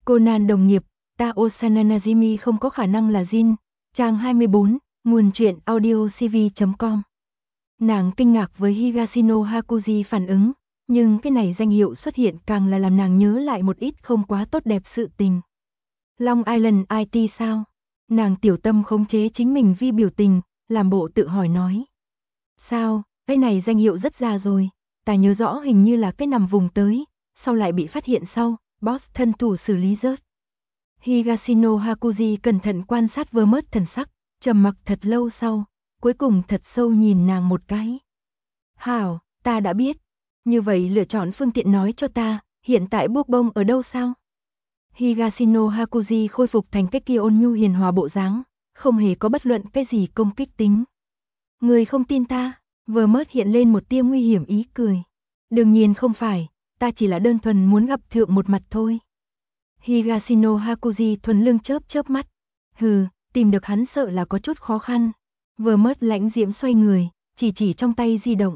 Conan đồng nghiệp, ta Osana Najimi không có khả năng là Jin. Trang 24, nguồn truyện audiocv.com. Nàng kinh ngạc với Higashino Hakuji phản ứng, nhưng cái này danh hiệu xuất hiện càng là làm nàng nhớ lại một ít không quá tốt đẹp sự tình. Long Island IT sao? Nàng tiểu tâm khống chế chính mình vi biểu tình, làm bộ tự hỏi nói. Sao, cái này danh hiệu rất già rồi, ta nhớ rõ hình như là cái nằm vùng tới, sau lại bị phát hiện sau, boss thân thủ xử lý rớt. Higashino Hakuji cẩn thận quan sát Vermouth thần sắc, trầm mặc thật lâu sau, cuối cùng thật sâu nhìn nàng một cái. Hảo, ta đã biết. Như vậy lựa chọn phương tiện nói cho ta, hiện tại buộc bông ở đâu sao? Higashino Hakuji khôi phục thành cái kia ôn nhu hiền hòa bộ dáng, không hề có bất luận cái gì công kích tính. Người không tin ta, Vermouth hiện lên một tia nguy hiểm ý cười. Đương nhiên không phải, ta chỉ là đơn thuần muốn gặp thượng một mặt thôi. Higashino Hakuji thuần lương chớp mắt. Hừ, tìm được hắn sợ là có chút khó khăn. Vermouth lãnh diễm xoay người, chỉ trong tay di động.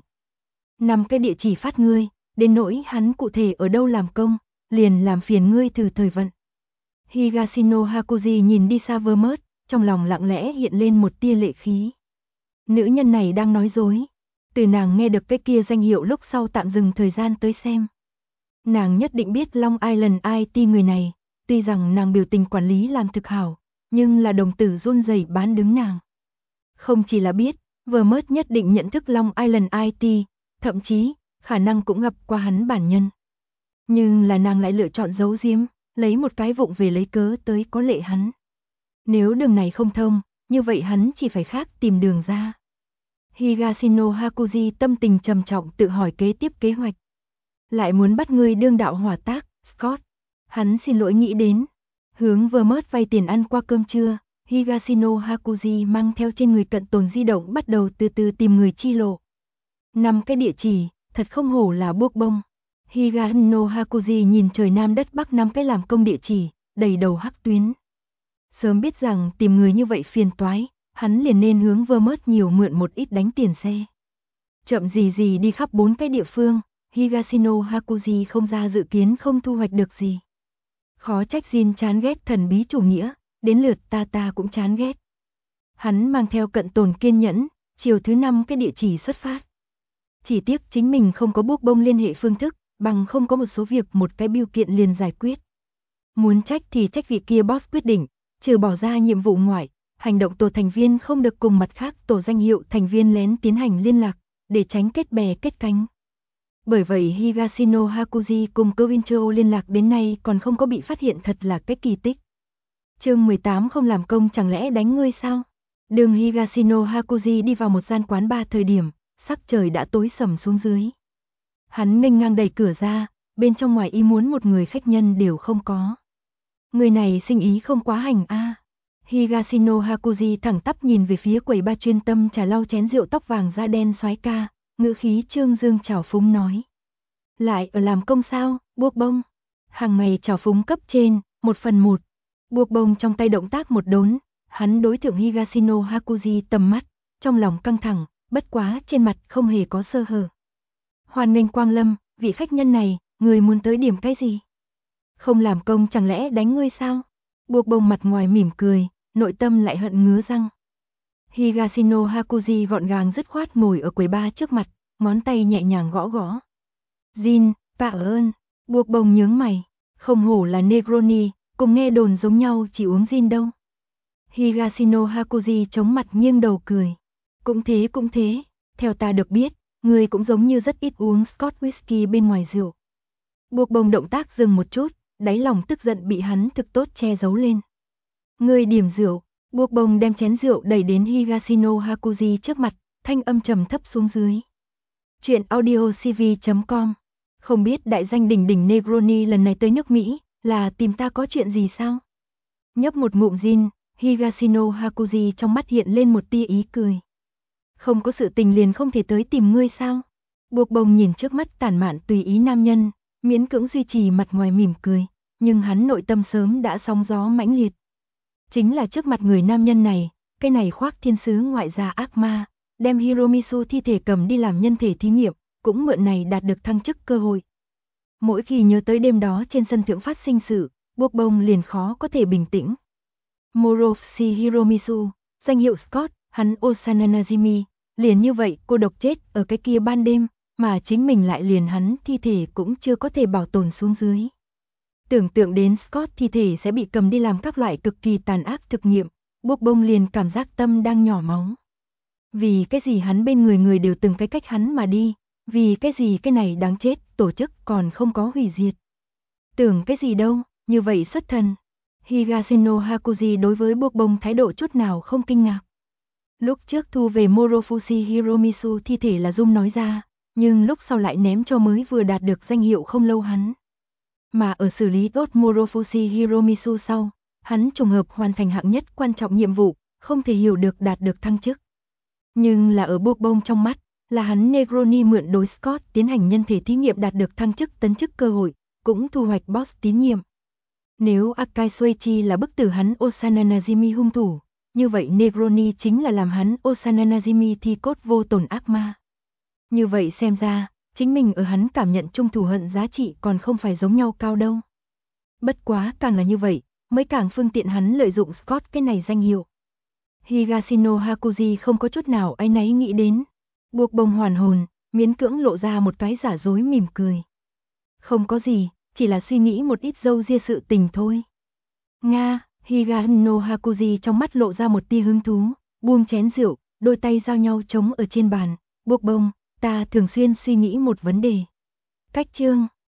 5 cái địa chỉ phát ngươi, đến nỗi hắn cụ thể ở đâu làm công, liền làm phiền ngươi thử thời vận. Higashino Hakuji nhìn đi xa Vermouth, trong lòng lặng lẽ hiện lên một tia lệ khí. Nữ nhân này đang nói dối. Từ nàng nghe được cái kia danh hiệu lúc sau tạm dừng thời gian tới xem. Nàng nhất định biết Long Island IT người này, tuy rằng nàng biểu tình quản lý làm thực hảo, nhưng là đồng tử run rẩy bán đứng nàng. Không chỉ là biết, Vermouth nhất định nhận thức Long Island IT, thậm chí, khả năng cũng gặp qua hắn bản nhân. Nhưng là nàng lại lựa chọn giấu giếm, lấy một cái vụng về lấy cớ tới có lệ hắn. Nếu đường này không thông, như vậy hắn chỉ phải khác tìm đường ra. Higashino Hakuji tâm tình trầm trọng tự hỏi kế tiếp kế hoạch. Lại muốn bắt ngươi đương đạo hỏa tác, Scott. Hắn xin lỗi nghĩ đến. Hướng Vermouth vay tiền ăn qua cơm trưa, Higashino Hakuji mang theo trên người cận tồn di động bắt đầu từ từ tìm người chi lộ. 5 cái địa chỉ, thật không hổ là buộc bông. Higashino Hakuji nhìn trời nam đất bắc 5 cái làm công địa chỉ, đầy đầu hắc tuyến. Sớm biết rằng tìm người như vậy phiền toái, hắn liền nên hướng Vermouth nhiều mượn một ít đánh tiền xe. Chậm gì đi khắp 4 cái địa phương, Higashino Hakuji không ra dự kiến không thu hoạch được gì. Khó trách Jin chán ghét thần bí chủ nghĩa, đến lượt ta cũng chán ghét. Hắn mang theo cận tồn kiên nhẫn, chiều thứ 5 cái địa chỉ xuất phát. Chỉ tiếc chính mình không có buộc bông liên hệ phương thức, bằng không có một số việc một cái bill kiện liền giải quyết. Muốn trách thì trách vị kia boss quyết định, trừ bỏ ra nhiệm vụ ngoại, hành động tổ thành viên không được cùng mặt khác tổ danh hiệu thành viên lén tiến hành liên lạc, để tránh kết bè kết cánh. Bởi vậy Higashino Hakuji cùng Koincho liên lạc đến nay còn không có bị phát hiện, thật là cái kỳ tích. Chương 18 không làm công chẳng lẽ đánh ngươi sao? Đường Higashino Hakuji đi vào một gian quán bar thời điểm, sắc trời đã tối sầm xuống dưới. Hắn nghênh ngang đẩy cửa ra, bên trong ngoài ý muốn một người khách nhân đều không có. Người này sinh ý không quá hành a. Higashino Hakuji thẳng tắp nhìn về phía quầy bar chuyên tâm trà lau chén rượu tóc vàng da đen soái ca, ngữ khí trương dương trào phúng nói. Lại ở làm công sao, buộc bông? Hàng ngày trào phúng cấp trên, 1/1. Buộc bông trong tay động tác một đốn, hắn đối thượng Higashino Hakuji tầm mắt, trong lòng căng thẳng, bất quá trên mặt không hề có sơ hở. Hoan nghênh quang lâm, vị khách nhân này, người muốn tới điểm cái gì? Không làm công chẳng lẽ đánh ngươi sao? Buộc bông mặt ngoài mỉm cười, nội tâm lại hận ngứa răng. Higashino Hakuji gọn gàng dứt khoát ngồi ở quầy bar trước mặt, ngón tay nhẹ nhàng gõ gõ. Jin, tạ ơn. Buộc bông nhướng mày, không hổ là Negroni, cùng nghe đồn giống nhau chỉ uống Jin đâu. Higashino Hakuji chống mặt nghiêng đầu cười. Cũng thế, theo ta được biết, người cũng giống như rất ít uống Scotch whisky bên ngoài rượu. Buộc bông động tác dừng một chút, đáy lòng tức giận bị hắn thực tốt che giấu lên. Người điểm rượu, buộc bông đem chén rượu đẩy đến Higashino Hakuji trước mặt, thanh âm trầm thấp xuống dưới. Chuyện audiocv.com. Không biết đại danh đỉnh đỉnh Negroni lần này tới nước Mỹ, là tìm ta có chuyện gì sao? Nhấp một ngụm gin, Higashino Hakuji trong mắt hiện lên một tia ý cười. Không có sự tình liền không thể tới tìm ngươi sao? Buộc bông nhìn trước mắt tản mạn tùy ý nam nhân, miễn cưỡng duy trì mặt ngoài mỉm cười, nhưng hắn nội tâm sớm đã sóng gió mãnh liệt. Chính là trước mặt người nam nhân này, cái này khoác thiên sứ ngoại gia ác ma, đem Hiromitsu thi thể cầm đi làm nhân thể thí nghiệm, cũng mượn này đạt được thăng chức cơ hội. Mỗi khi nhớ tới đêm đó trên sân thượng phát sinh sự, Buộc bông liền khó có thể bình tĩnh. Morofushi Hiromitsu, danh hiệu Scott, hắn Osana Najimi, liền như vậy cô độc chết ở cái kia ban đêm, mà chính mình lại liền hắn thi thể cũng chưa có thể bảo tồn xuống dưới. Tưởng tượng đến Scott thi thể sẽ bị cầm đi làm các loại cực kỳ tàn ác thực nghiệm, Buộc bông liền cảm giác tâm đang nhỏ máu. Vì cái gì hắn bên người đều từng cái cách hắn mà đi, vì cái gì cái này đáng chết, tổ chức còn không có hủy diệt. Tưởng cái gì đâu, như vậy xuất thần. Higashino Hakuji đối với Buộc bông thái độ chút nào không kinh ngạc. Lúc trước thu về Morofushi Hiromitsu thi thể là Dung nói ra, nhưng lúc sau lại ném cho mới vừa đạt được danh hiệu không lâu hắn. Mà ở xử lý tốt Morofushi Hiromitsu sau, hắn trùng hợp hoàn thành hạng nhất quan trọng nhiệm vụ, không thể hiểu được đạt được thăng chức. Nhưng là ở Buộc bông trong mắt, là hắn Negroni mượn đối Scott tiến hành nhân thể thí nghiệm đạt được thăng chức tấn chức cơ hội, cũng thu hoạch boss tín nhiệm. Nếu Akai Soichi là bức tử hắn Osana Najimi hung thủ, như vậy Negroni chính là làm hắn Osana Najimi thi cốt vô tổn ác ma. Như vậy xem ra, chính mình ở hắn cảm nhận chung thù hận giá trị còn không phải giống nhau cao đâu. Bất quá càng là như vậy, mới càng phương tiện hắn lợi dụng Scott cái này danh hiệu. Higashino Hakuji không có chút nào áy náy nghĩ đến. Buộc bông hoàn hồn, miễn cưỡng lộ ra một cái giả dối mỉm cười. Không có gì, chỉ là suy nghĩ một ít dâu ria sự tình thôi. Nga, Higashino Hakuji trong mắt lộ ra một tia hứng thú, buông chén rượu, đôi tay giao nhau chống ở trên bàn. Buộc bông, ta thường xuyên suy nghĩ một vấn đề. Cách chương